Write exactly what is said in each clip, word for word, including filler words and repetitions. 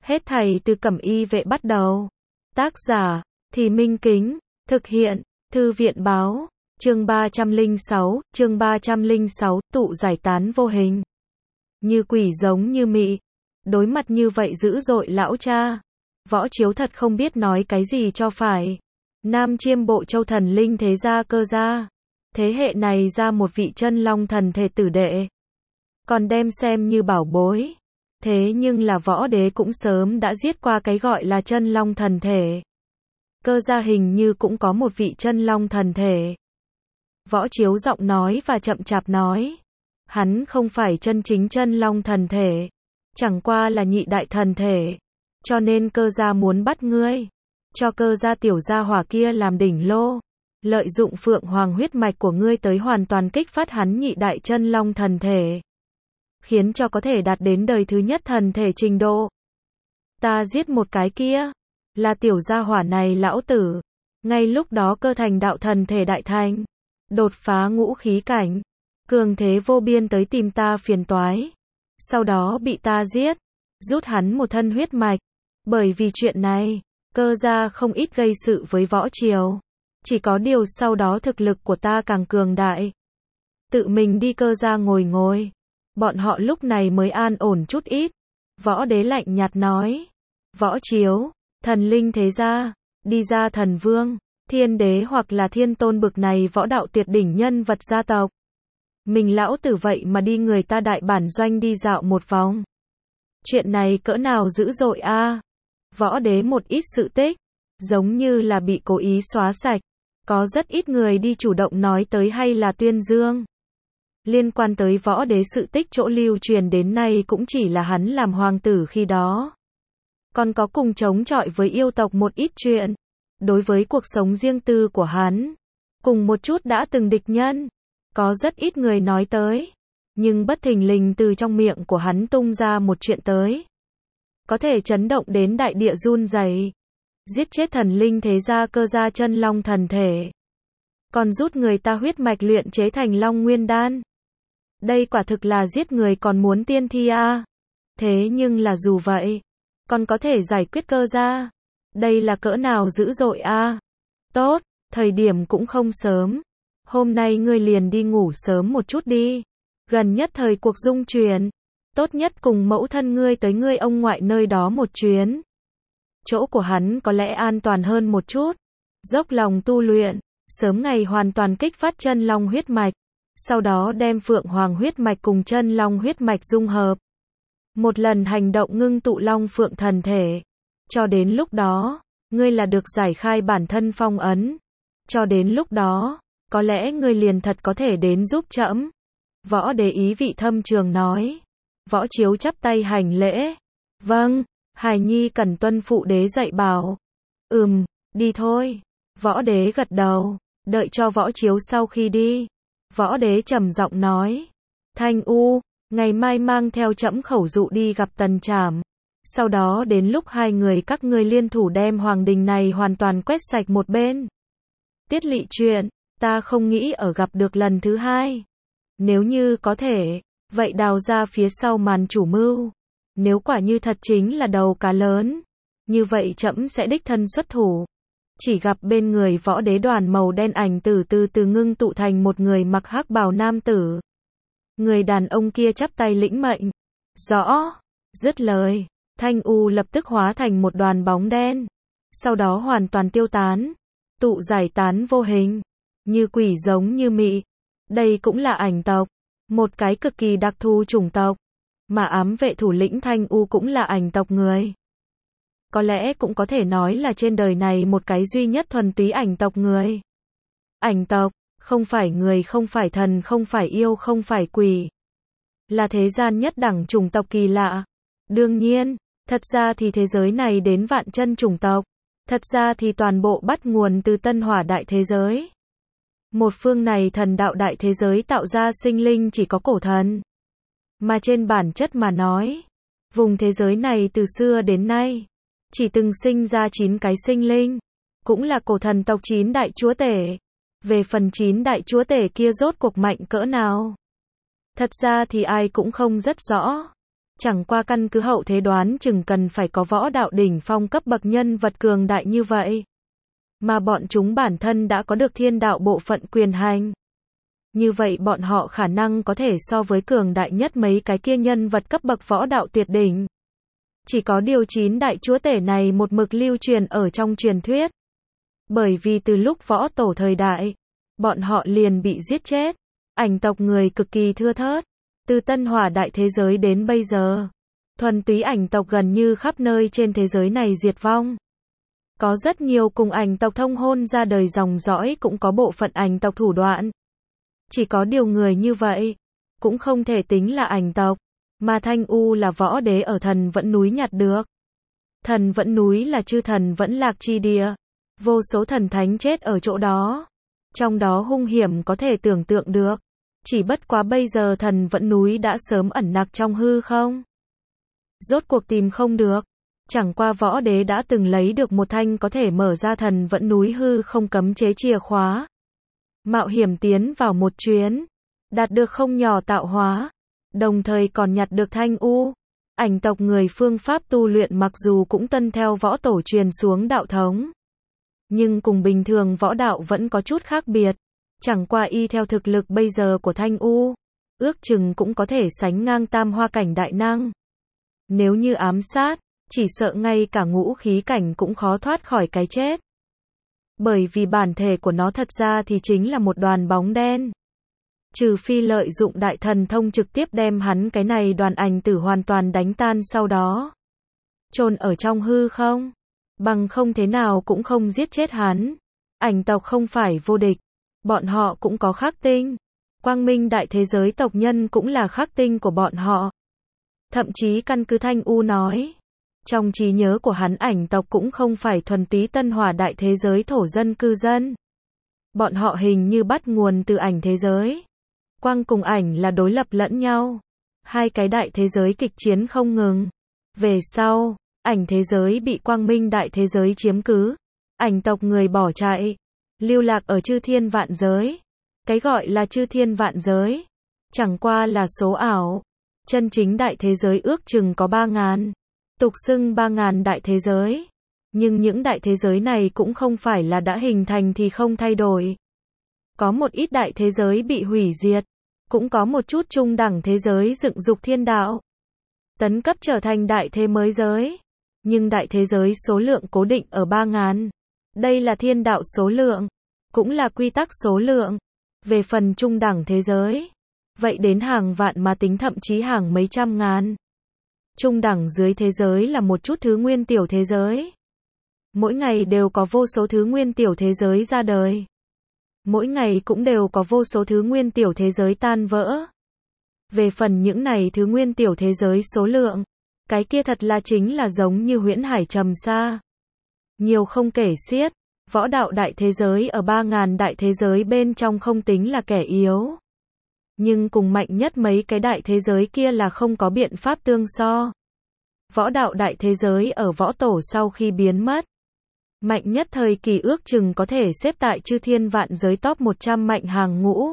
Hết thảy từ Cẩm Y Vệ bắt đầu. Tác giả, Thì Minh Kính, thực hiện, Thư viện Báo, chương ba trăm lẻ sáu, chương ba trăm lẻ sáu, tụ giải tán vô hình. Như quỷ giống như mị, đối mặt như vậy dữ dội lão cha. Võ Chiếu thật không biết nói cái gì cho phải. Nam Chiêm Bộ Châu thần linh thế gia Cơ gia. Thế hệ này ra một vị chân long thần thể tử đệ. Còn đem xem như bảo bối. Thế nhưng là võ đế cũng sớm đã giết qua cái gọi là chân long thần thể. Cơ gia hình như cũng có một vị chân long thần thể. Võ Chiếu giọng nói và chậm chạp nói. Hắn không phải chân chính chân long thần thể. Chẳng qua là nhị đại thần thể. Cho nên Cơ gia muốn bắt ngươi. Cho Cơ gia tiểu gia hỏa kia làm đỉnh lô. Lợi dụng phượng hoàng huyết mạch của ngươi tới hoàn toàn kích phát hắn nhị đại chân long thần thể. Khiến cho có thể đạt đến đời thứ nhất thần thể trình độ. Ta giết một cái kia. Là tiểu gia hỏa này lão tử. Ngay lúc đó cơ thành đạo thần thể đại thành. Đột phá ngũ khí cảnh. Cường thế vô biên tới tìm ta phiền toái. Sau đó bị ta giết. Rút hắn một thân huyết mạch. Bởi vì chuyện này, Cơ gia không ít gây sự với Võ Chiếu. Chỉ có điều sau đó thực lực của ta càng cường đại. Tự mình đi Cơ gia ngồi ngồi. Bọn họ lúc này mới an ổn chút ít. Võ đế lạnh nhạt nói. Võ Chiếu, thần linh thế gia, đi ra thần vương, thiên đế hoặc là thiên tôn bực này võ đạo tuyệt đỉnh nhân vật gia tộc. Mình lão tử vậy mà đi người ta đại bản doanh đi dạo một vòng. Chuyện này cỡ nào dữ dội a? À? Võ đế một ít sự tích, giống như là bị cố ý xóa sạch. Có rất ít người đi chủ động nói tới hay là tuyên dương. Liên quan tới võ đế sự tích chỗ lưu truyền đến nay cũng chỉ là hắn làm hoàng tử khi đó. Còn có cùng chống chọi với yêu tộc một ít chuyện. Đối với cuộc sống riêng tư của hắn. Cùng một chút đã từng địch nhân. Có rất ít người nói tới. Nhưng bất thình lình từ trong miệng của hắn tung ra một chuyện tới. Có thể chấn động đến đại địa run rẩy. Giết chết thần linh thế gia Cơ gia chân long thần thể. Còn rút người ta huyết mạch luyện chế thành long nguyên đan. Đây quả thực là giết người còn muốn tiên thi a. À. Thế nhưng là dù vậy, còn có thể giải quyết Cơ gia. Đây là cỡ nào dữ dội a. À. Tốt, thời điểm cũng không sớm. Hôm nay ngươi liền đi ngủ sớm một chút đi. Gần nhất thời cuộc dung chuyển. Tốt nhất cùng mẫu thân ngươi tới ngươi ông ngoại nơi đó một chuyến. Chỗ của hắn có lẽ an toàn hơn một chút. Dốc lòng tu luyện. Sớm ngày hoàn toàn kích phát chân long huyết mạch. Sau đó đem phượng hoàng huyết mạch cùng chân long huyết mạch dung hợp. Một lần hành động ngưng tụ long phượng thần thể. Cho đến lúc đó, ngươi là được giải khai bản thân phong ấn. Cho đến lúc đó, có lẽ ngươi liền thật có thể đến giúp trẫm. Võ đế ý vị thâm trường nói. Võ Chiếu chắp tay hành lễ. Vâng, hài nhi cần tuân phụ đế dạy bảo. Ừm, đi thôi. Võ đế gật đầu, đợi cho Võ Chiếu sau khi đi. Võ đế trầm giọng nói. Thanh U, ngày mai mang theo trẫm khẩu dụ đi gặp Tần Trảm. Sau đó đến lúc hai người các ngươi liên thủ đem hoàng đình này hoàn toàn quét sạch một bên. Tiết Lỵ chuyện, ta không nghĩ ở gặp được lần thứ hai. Nếu như có thể, vậy đào ra phía sau màn chủ mưu. Nếu quả như thật chính là đầu cá lớn, như vậy trẫm sẽ đích thân xuất thủ. Chỉ gặp bên người võ đế đoàn màu đen ảnh từ từ từ ngưng tụ thành một người mặc hắc bào nam tử. Người đàn ông kia chắp tay lĩnh mệnh. Rõ, dứt lời, Thanh U lập tức hóa thành một đoàn bóng đen. Sau đó hoàn toàn tiêu tán. Tụ giải tán vô hình. Như quỷ giống như mị. Đây cũng là ảnh tộc. Một cái cực kỳ đặc thù chủng tộc. Mà ám vệ thủ lĩnh Thanh U cũng là ảnh tộc người. Có lẽ cũng có thể nói là trên đời này một cái duy nhất thuần túy ảnh tộc người. Ảnh tộc, không phải người, không phải thần, không phải yêu, không phải quỷ. Là thế gian nhất đẳng chủng tộc kỳ lạ. Đương nhiên, thật ra thì thế giới này đến vạn chân chủng tộc. Thật ra thì toàn bộ bắt nguồn từ tân hỏa đại thế giới. Một phương này thần đạo đại thế giới tạo ra sinh linh chỉ có cổ thần. Mà trên bản chất mà nói, vùng thế giới này từ xưa đến nay chỉ từng sinh ra chín cái sinh linh, cũng là cổ thần tộc chín đại chúa tể. Về phần chín đại chúa tể kia rốt cuộc mạnh cỡ nào, thật ra thì ai cũng không rất rõ. Chẳng qua căn cứ hậu thế đoán chừng cần phải có võ đạo đỉnh phong cấp bậc nhân vật cường đại như vậy. Mà bọn chúng bản thân đã có được thiên đạo bộ phận quyền hành. Như vậy bọn họ khả năng có thể so với cường đại nhất mấy cái kia nhân vật cấp bậc võ đạo tuyệt đỉnh. Chỉ có điều chín đại chúa tể này một mực lưu truyền ở trong truyền thuyết. Bởi vì từ lúc võ tổ thời đại, bọn họ liền bị giết chết. Ảnh tộc người cực kỳ thưa thớt. Từ Tân Hỏa đại thế giới đến bây giờ, thuần túy ảnh tộc gần như khắp nơi trên thế giới này diệt vong. Có rất nhiều cùng ảnh tộc thông hôn ra đời dòng dõi cũng có bộ phận ảnh tộc thủ đoạn. Chỉ có điều người như vậy, cũng không thể tính là ảnh tộc, mà Thanh U là võ đế ở Thần Vẫn núi nhặt được. Thần Vẫn núi là chư thần vẫn lạc chi địa, vô số thần thánh chết ở chỗ đó. Trong đó hung hiểm có thể tưởng tượng được. Chỉ bất quá bây giờ Thần Vẫn núi đã sớm ẩn nặc trong hư không. Rốt cuộc tìm không được. Chẳng qua võ đế đã từng lấy được một thanh có thể mở ra Thần Vẫn núi hư không cấm chế chìa khóa. Mạo hiểm tiến vào một chuyến, đạt được không nhỏ tạo hóa, đồng thời còn nhặt được Thanh U. Ảnh tộc người phương pháp tu luyện mặc dù cũng tuân theo võ tổ truyền xuống đạo thống, nhưng cùng bình thường võ đạo vẫn có chút khác biệt. Chẳng qua y theo thực lực bây giờ của Thanh U, ước chừng cũng có thể sánh ngang tam hoa cảnh đại năng. Nếu như ám sát, chỉ sợ ngay cả ngũ khí cảnh cũng khó thoát khỏi cái chết. Bởi vì bản thể của nó thật ra thì chính là một đoàn bóng đen. Trừ phi lợi dụng đại thần thông trực tiếp đem hắn cái này đoàn ảnh tử hoàn toàn đánh tan sau đó chôn ở trong hư không, bằng không thế nào cũng không giết chết hắn. Ảnh tộc không phải vô địch, bọn họ cũng có khắc tinh. Quang Minh đại thế giới tộc nhân cũng là khắc tinh của bọn họ. Thậm chí căn cứ Thanh U nói, trong trí nhớ của hắn ảnh tộc cũng không phải thuần túy Tân Hỏa đại thế giới thổ dân cư dân. Bọn họ hình như bắt nguồn từ ảnh thế giới. Quang cùng ảnh là đối lập lẫn nhau. Hai cái đại thế giới kịch chiến không ngừng. Về sau, ảnh thế giới bị Quang Minh đại thế giới chiếm cứ. Ảnh tộc người bỏ chạy, lưu lạc ở chư thiên vạn giới. Cái gọi là chư thiên vạn giới, chẳng qua là số ảo. Chân chính đại thế giới ước chừng có ba ngàn. Tục xưng ba ngàn đại thế giới. Nhưng những đại thế giới này cũng không phải là đã hình thành thì không thay đổi. Có một ít đại thế giới bị hủy diệt. Cũng có một chút trung đẳng thế giới dựng dục thiên đạo. Tấn cấp trở thành đại thế mới giới. Nhưng đại thế giới số lượng cố định ở ba ngàn. Đây là thiên đạo số lượng. Cũng là quy tắc số lượng. Về phần trung đẳng thế giới, vậy đến hàng vạn mà tính thậm chí hàng mấy trăm ngàn. Trung đẳng dưới thế giới là một chút thứ nguyên tiểu thế giới. Mỗi ngày đều có vô số thứ nguyên tiểu thế giới ra đời. Mỗi ngày cũng đều có vô số thứ nguyên tiểu thế giới tan vỡ. Về phần những này thứ nguyên tiểu thế giới số lượng, cái kia thật là chính là giống như huyễn hải trầm xa. Nhiều không kể xiết. Võ đạo đại thế giới ở ba ngàn đại thế giới bên trong không tính là kẻ yếu. Nhưng cùng mạnh nhất mấy cái đại thế giới kia là không có biện pháp tương so. Võ đạo đại thế giới ở võ tổ sau khi biến mất, mạnh nhất thời kỳ ước chừng có thể xếp tại chư thiên vạn giới top một trăm mạnh hàng ngũ.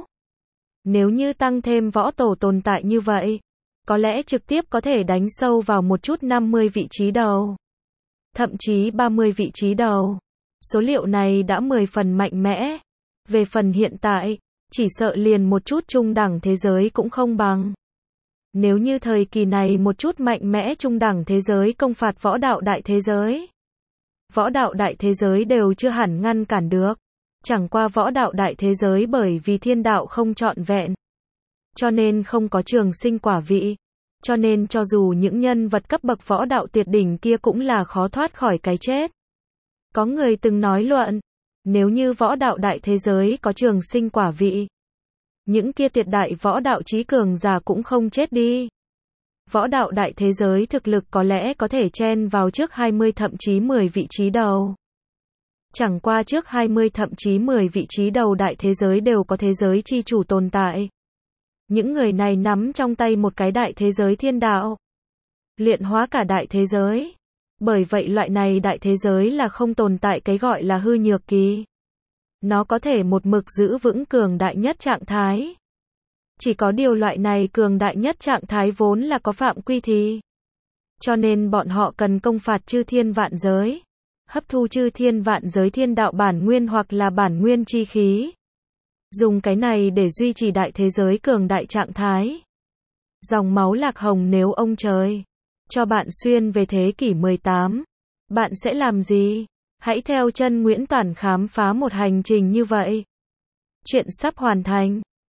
Nếu như tăng thêm võ tổ tồn tại như vậy, có lẽ trực tiếp có thể đánh sâu vào một chút năm mươi vị trí đầu. Thậm chí ba mươi vị trí đầu. Số liệu này đã mười phần mạnh mẽ. Về phần hiện tại, chỉ sợ liền một chút trung đẳng thế giới cũng không bằng. Nếu như thời kỳ này một chút mạnh mẽ trung đẳng thế giới công phạt võ đạo đại thế giới, võ đạo đại thế giới đều chưa hẳn ngăn cản được. Chẳng qua võ đạo đại thế giới bởi vì thiên đạo không trọn vẹn, cho nên không có trường sinh quả vị. Cho nên cho dù những nhân vật cấp bậc võ đạo tuyệt đỉnh kia cũng là khó thoát khỏi cái chết. Có người từng nói luận, nếu như võ đạo đại thế giới có trường sinh quả vị, những kia tuyệt đại võ đạo chí cường giả cũng không chết đi. Võ đạo đại thế giới thực lực có lẽ có thể chen vào trước hai mươi thậm chí mười vị trí đầu. Chẳng qua trước hai mươi thậm chí mười vị trí đầu đại thế giới đều có thế giới chi chủ tồn tại. Những người này nắm trong tay một cái đại thế giới thiên đạo, luyện hóa cả đại thế giới. Bởi vậy loại này đại thế giới là không tồn tại cái gọi là hư nhược kỳ. Nó có thể một mực giữ vững cường đại nhất trạng thái. Chỉ có điều loại này cường đại nhất trạng thái vốn là có phạm quy thì. Cho nên bọn họ cần công phạt chư thiên vạn giới. Hấp thu chư thiên vạn giới thiên đạo bản nguyên hoặc là bản nguyên chi khí. Dùng cái này để duy trì đại thế giới cường đại trạng thái. Dòng máu lạc hồng, nếu ông trời cho bạn xuyên về thế kỷ mười tám, bạn sẽ làm gì? Hãy theo chân Nguyễn Toản khám phá một hành trình như vậy. Chuyện sắp hoàn thành.